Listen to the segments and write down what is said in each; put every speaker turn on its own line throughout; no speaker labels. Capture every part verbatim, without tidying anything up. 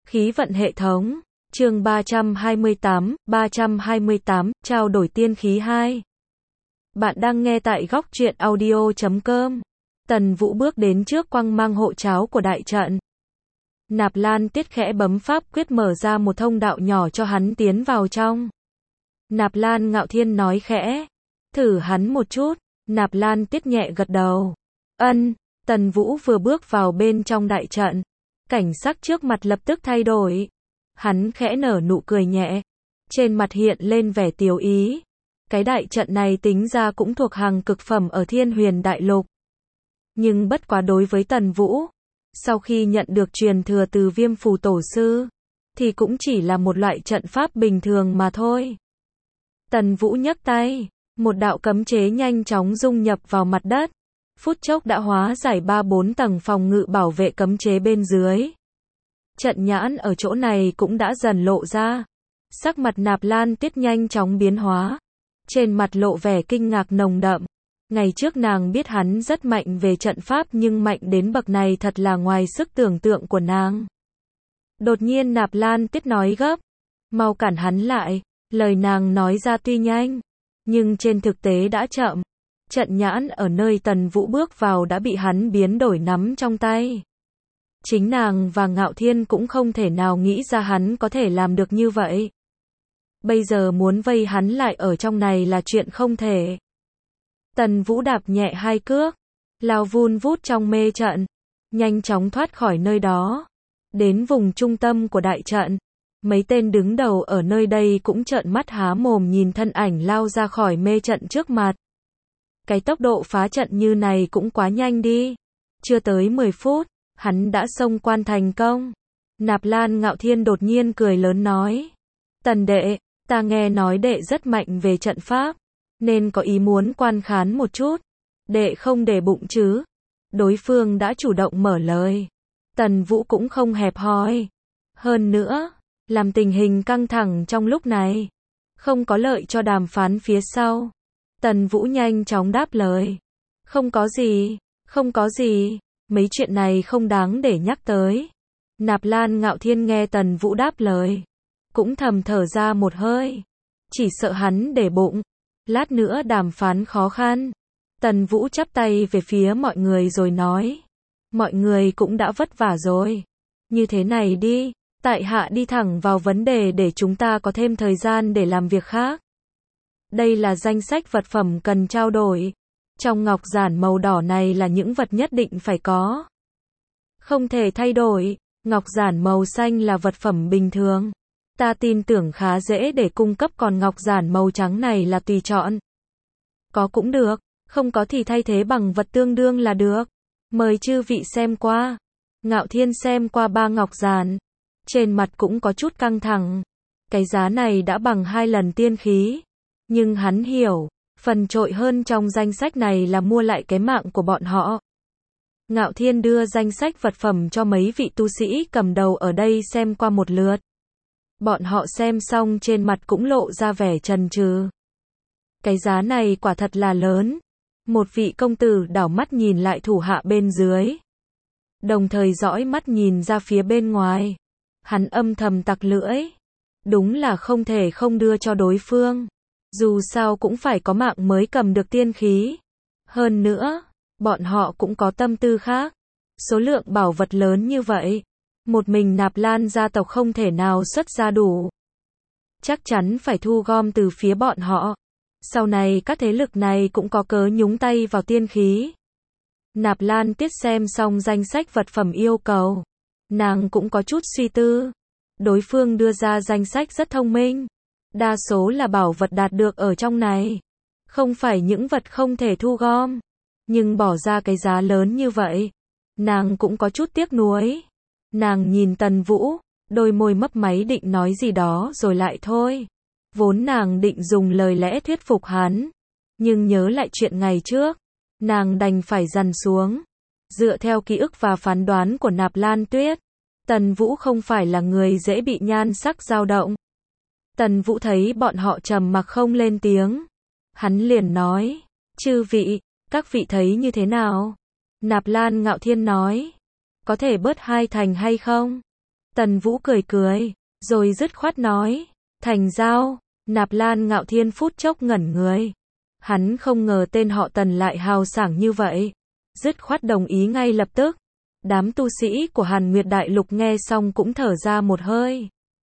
Khí vận hệ thống, chương ba trăm hai mươi tám, ba trăm hai mươi tám, trao đổi tiên khí hai. Bạn đang nghe tại góc truyện audio chấm com. Tần Vũ bước đến trước quang mang hộ cháo của đại trận. Nạp Lan Tiết khẽ bấm pháp quyết mở ra một thông đạo nhỏ cho hắn tiến vào trong. Nạp Lan Ngạo Thiên nói khẽ, thử hắn một chút. Nạp Lan Tiết nhẹ gật đầu. Ân. Tần Vũ vừa bước vào bên trong đại trận, cảnh sắc trước mặt lập tức thay đổi. Hắn khẽ nở nụ cười nhẹ, trên mặt hiện lên vẻ tiếu ý. Cái đại trận này tính ra cũng thuộc hàng cực phẩm ở Thiên Huyền Đại Lục. Nhưng bất quá đối với Tần Vũ, sau khi nhận được truyền thừa từ Viêm Phù Tổ Sư, thì cũng chỉ là một loại trận pháp bình thường mà thôi. Tần Vũ nhấc tay, một đạo cấm chế nhanh chóng dung nhập vào mặt đất. Phút chốc đã hóa giải ba bốn tầng phòng ngự bảo vệ cấm chế bên dưới. Trận nhãn ở chỗ này cũng đã dần lộ ra. Sắc mặt Nạp Lan Tiết nhanh chóng biến hóa. Trên mặt lộ vẻ kinh ngạc nồng đậm. Ngày trước nàng biết hắn rất mạnh về trận pháp nhưng mạnh đến bậc này thật là ngoài sức tưởng tượng của nàng. Đột nhiên Nạp Lan Tiết nói gấp. Mau cản hắn lại. Lời nàng nói ra tuy nhanh, nhưng trên thực tế đã chậm. Trận nhãn ở nơi Tần Vũ bước vào đã bị hắn biến đổi nắm trong tay. Chính nàng và Ngạo Thiên cũng không thể nào nghĩ ra hắn có thể làm được như vậy. Bây giờ muốn vây hắn lại ở trong này là chuyện không thể. Tần Vũ đạp nhẹ hai cước, lao vun vút trong mê trận, nhanh chóng thoát khỏi nơi đó. Đến vùng trung tâm của đại trận, mấy tên đứng đầu ở nơi đây cũng trợn mắt há mồm nhìn thân ảnh lao ra khỏi mê trận trước mặt. Cái tốc độ phá trận như này cũng quá nhanh đi. Chưa tới mười phút, hắn đã xông quan thành công. Nạp Lan Ngạo Thiên đột nhiên cười lớn nói. Tần đệ, ta nghe nói đệ rất mạnh về trận pháp, nên có ý muốn quan khán một chút. Đệ không để bụng chứ? Đối phương đã chủ động mở lời. Tần Vũ cũng không hẹp hòi. Hơn nữa, làm tình hình căng thẳng trong lúc này, không có lợi cho đàm phán phía sau. Tần Vũ nhanh chóng đáp lời. Không có gì, không có gì, mấy chuyện này không đáng để nhắc tới. Nạp Lan Ngạo Thiên nghe Tần Vũ đáp lời, cũng thầm thở ra một hơi. Chỉ sợ hắn để bụng, lát nữa đàm phán khó khăn. Tần Vũ chắp tay về phía mọi người rồi nói. Mọi người cũng đã vất vả rồi. Như thế này đi, tại hạ đi thẳng vào vấn đề để chúng ta có thêm thời gian để làm việc khác. Đây là danh sách vật phẩm cần trao đổi. Trong ngọc giản màu đỏ này là những vật nhất định phải có. Không thể thay đổi. Ngọc giản màu xanh là vật phẩm bình thường. Ta tin tưởng khá dễ để cung cấp, còn ngọc giản màu trắng này là tùy chọn. Có cũng được, không có thì thay thế bằng vật tương đương là được. Mời chư vị xem qua. Ngạo Thiên xem qua ba ngọc giản. Trên mặt cũng có chút căng thẳng. Cái giá này đã bằng hai lần tiên khí. Nhưng hắn hiểu, phần trội hơn trong danh sách này là mua lại cái mạng của bọn họ. Ngạo Thiên đưa danh sách vật phẩm cho mấy vị tu sĩ cầm đầu ở đây xem qua một lượt. Bọn họ xem xong trên mặt cũng lộ ra vẻ chần chừ. Cái giá này quả thật là lớn. Một vị công tử đảo mắt nhìn lại thủ hạ bên dưới, đồng thời dõi mắt nhìn ra phía bên ngoài. Hắn âm thầm tặc lưỡi. Đúng là không thể không đưa cho đối phương. Dù sao cũng phải có mạng mới cầm được tiên khí. Hơn nữa, bọn họ cũng có tâm tư khác. Số lượng bảo vật lớn như vậy, một mình Nạp Lan gia tộc không thể nào xuất ra đủ. Chắc chắn phải thu gom từ phía bọn họ. Sau này các thế lực này cũng có cớ nhúng tay vào tiên khí. Nạp Lan Tiết xem xong danh sách vật phẩm yêu cầu. Nàng cũng có chút suy tư. Đối phương đưa ra danh sách rất thông minh. Đa số là bảo vật đạt được ở trong này. Không phải những vật không thể thu gom. Nhưng bỏ ra cái giá lớn như vậy, nàng cũng có chút tiếc nuối. Nàng nhìn Tần Vũ, đôi môi mấp máy định nói gì đó rồi lại thôi. Vốn nàng định dùng lời lẽ thuyết phục hắn. Nhưng nhớ lại chuyện ngày trước, nàng đành phải dằn xuống. Dựa theo ký ức và phán đoán của Nạp Lan Tuyết, Tần Vũ không phải là người dễ bị nhan sắc dao động. Tần Vũ thấy bọn họ trầm mặc không lên tiếng. Hắn liền nói, chư vị, các vị thấy như thế nào? Nạp Lan Ngạo Thiên nói, có thể bớt hai thành hay không? Tần Vũ cười cười, rồi dứt khoát nói, thành giao. Nạp Lan Ngạo Thiên phút chốc ngẩn người. Hắn không ngờ tên họ Tần lại hào sảng như vậy. Dứt khoát đồng ý ngay lập tức. Đám tu sĩ của Hàn Nguyệt Đại Lục nghe xong cũng thở ra một hơi.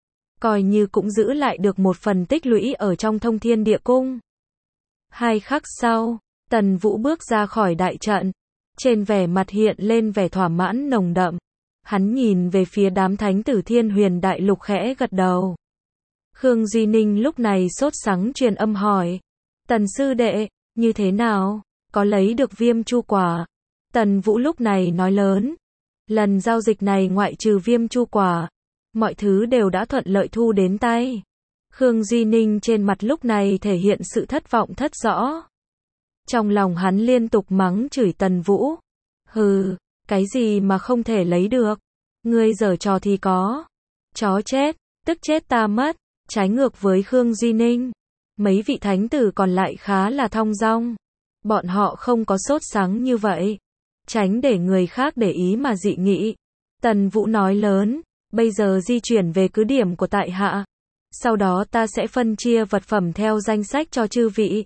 Coi như cũng giữ lại được một phần tích lũy ở trong Thông Thiên Địa Cung. Hai khắc sau, Tần Vũ bước ra khỏi đại trận. Trên vẻ mặt hiện lên vẻ thỏa mãn nồng đậm. Hắn nhìn về phía đám thánh tử Thiên Huyền Đại Lục khẽ gật đầu. Khương Duy Ninh lúc này sốt sắng truyền âm hỏi. Tần sư đệ, như thế nào? Có lấy được viêm chu quả? Tần Vũ lúc này nói lớn. Lần giao dịch này ngoại trừ viêm chu quả, mọi thứ đều đã thuận lợi thu đến tay. Khương Duy Ninh trên mặt lúc này thể hiện sự thất vọng thất rõ. Trong lòng hắn liên tục mắng chửi Tần Vũ. Hừ, cái gì mà không thể lấy được? Ngươi giở trò thì có. Chó chết, tức chết ta mất. Trái ngược với Khương Duy Ninh, mấy vị thánh tử còn lại khá là thong dong. Bọn họ không có sốt sắng như vậy. Tránh để người khác để ý mà dị nghị. Tần Vũ nói lớn, bây giờ di chuyển về cứ điểm của tại hạ. Sau đó ta sẽ phân chia vật phẩm theo danh sách cho chư vị.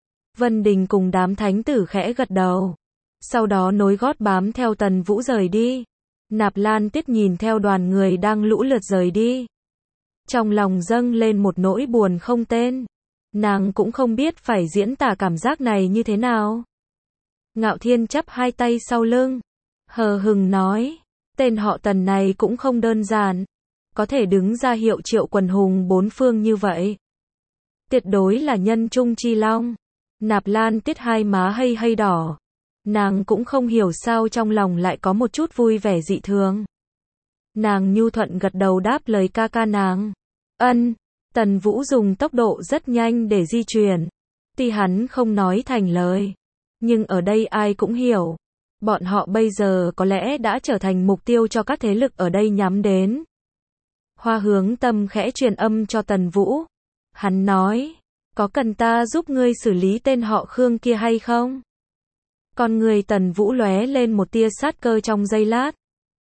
Vân Đình cùng đám thánh tử khẽ gật đầu. Sau đó nối gót bám theo Tần Vũ rời đi. Nạp Lan Tiết nhìn theo đoàn người đang lũ lượt rời đi. Trong lòng dâng lên một nỗi buồn không tên. Nàng cũng không biết phải diễn tả cảm giác này như thế nào. Ngạo Thiên chắp hai tay sau lưng. Hờ hừng nói. Tên họ Tần này cũng không đơn giản. Có thể đứng ra hiệu triệu quần hùng bốn phương như vậy. Tuyệt đối là nhân trung chi long. Nạp Lan Tiết hai má hây hây đỏ. Nàng cũng không hiểu sao trong lòng lại có một chút vui vẻ dị thường. Nàng nhu thuận gật đầu đáp lời ca ca nàng. Ân, Tần Vũ dùng tốc độ rất nhanh để di chuyển. Tuy hắn không nói thành lời, nhưng ở đây ai cũng hiểu. Bọn họ bây giờ có lẽ đã trở thành mục tiêu cho các thế lực ở đây nhắm đến. Hoa Hướng Tâm khẽ truyền âm cho Tần Vũ. Hắn nói, có cần ta giúp ngươi xử lý tên họ Khương kia hay không? Con người Tần Vũ lóe lên một tia sát cơ trong giây lát.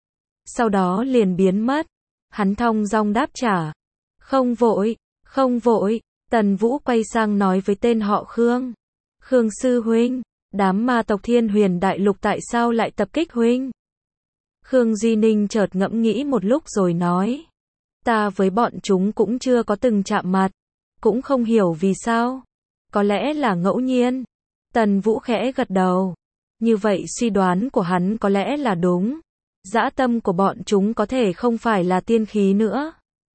Sau đó liền biến mất. Hắn thong dong đáp trả. Không vội, không vội. Tần Vũ quay sang nói với tên họ Khương. Khương sư huynh, đám ma tộc Thiên Huyền Đại Lục tại sao lại tập kích huynh? Khương Duy Ninh chợt ngẫm nghĩ một lúc rồi nói. Ta với bọn chúng cũng chưa có từng chạm mặt. Cũng không hiểu vì sao. Có lẽ là ngẫu nhiên. Tần Vũ khẽ gật đầu. Như vậy suy đoán của hắn có lẽ là đúng. Dã tâm của bọn chúng có thể không phải là tiên khí nữa,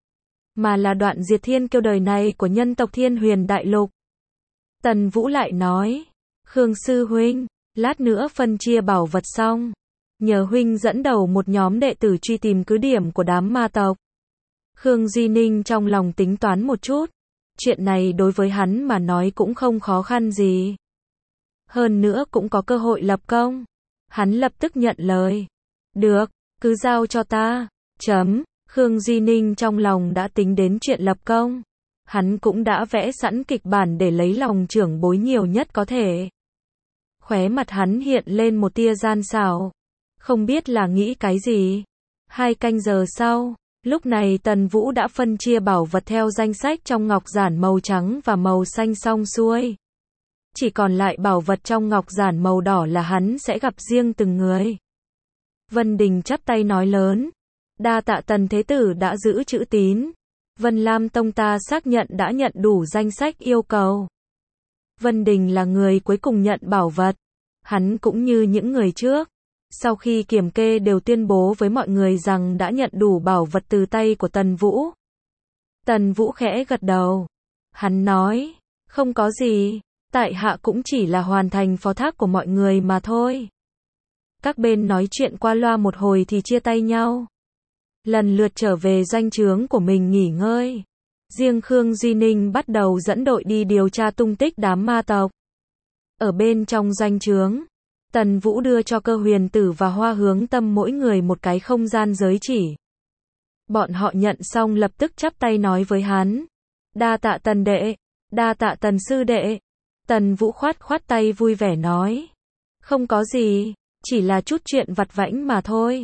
mà là đoạn diệt thiên kiêu đời này của nhân tộc Thiên Huyền Đại Lục. Tần Vũ lại nói, Khương sư huynh, lát nữa phân chia bảo vật xong, nhờ huynh dẫn đầu một nhóm đệ tử truy tìm cứ điểm của đám ma tộc. Khương Duy Ninh trong lòng tính toán một chút, chuyện này đối với hắn mà nói cũng không khó khăn gì. Hơn nữa cũng có cơ hội lập công. Hắn lập tức nhận lời. Được, cứ giao cho ta. Chấm, Khương Duy Ninh trong lòng đã tính đến chuyện lập công. Hắn cũng đã vẽ sẵn kịch bản để lấy lòng trưởng bối nhiều nhất có thể. Khóe mặt hắn hiện lên một tia gian xảo. Không biết là nghĩ cái gì. Hai canh giờ sau, lúc này Tần Vũ đã phân chia bảo vật theo danh sách trong ngọc giản màu trắng và màu xanh xong xuôi. Chỉ còn lại bảo vật trong ngọc giản màu đỏ là hắn sẽ gặp riêng từng người. Vân Đình chắp tay nói lớn. Đa tạ Tần Thế Tử đã giữ chữ tín. Vân Lam Tông ta xác nhận đã nhận đủ danh sách yêu cầu. Vân Đình là người cuối cùng nhận bảo vật. Hắn cũng như những người trước. Sau khi kiểm kê đều tuyên bố với mọi người rằng đã nhận đủ bảo vật từ tay của Tần Vũ. Tần Vũ khẽ gật đầu. Hắn nói, không có gì. Tại hạ cũng chỉ là hoàn thành phó thác của mọi người mà thôi. Các bên nói chuyện qua loa một hồi thì chia tay nhau. Lần lượt trở về doanh trướng của mình nghỉ ngơi. Riêng Khương Duy Ninh bắt đầu dẫn đội đi điều tra tung tích đám ma tộc. Ở bên trong doanh trướng, Tần Vũ đưa cho Cơ Huyền Tử và Hoa Hướng Tâm mỗi người một cái không gian giới chỉ. Bọn họ nhận xong lập tức chắp tay nói với hắn. Đa tạ Tần đệ, đa tạ Tần sư đệ. Tần Vũ khoát khoát tay vui vẻ nói. Không có gì, chỉ là chút chuyện vặt vãnh mà thôi.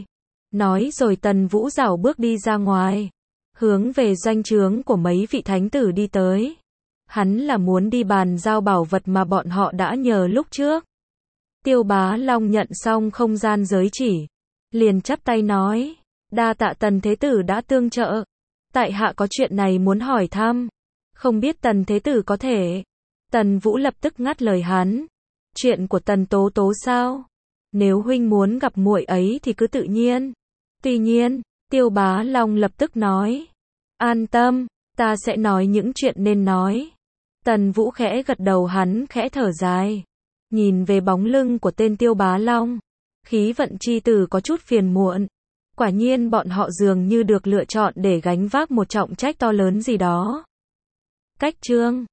Nói rồi Tần Vũ rảo bước đi ra ngoài, hướng về doanh trướng của mấy vị thánh tử đi tới. Hắn là muốn đi bàn giao bảo vật mà bọn họ đã nhờ lúc trước. Tiêu Bá Long nhận xong không gian giới chỉ, liền chắp tay nói, đa tạ Tần Thế Tử đã tương trợ. Tại hạ có chuyện này muốn hỏi thăm, không biết Tần Thế Tử có thể. Tần Vũ lập tức ngắt lời hắn, chuyện của Tần Tố Tố sao? Nếu huynh muốn gặp muội ấy thì cứ tự nhiên. Tuy nhiên, Tiêu Bá Long lập tức nói, an tâm, ta sẽ nói những chuyện nên nói. Tần Vũ khẽ gật đầu, hắn khẽ thở dài, nhìn về bóng lưng của tên Tiêu Bá Long. Khí vận chi tử có chút phiền muộn. Quả nhiên bọn họ dường như được lựa chọn để gánh vác một trọng trách to lớn gì đó. Cách chương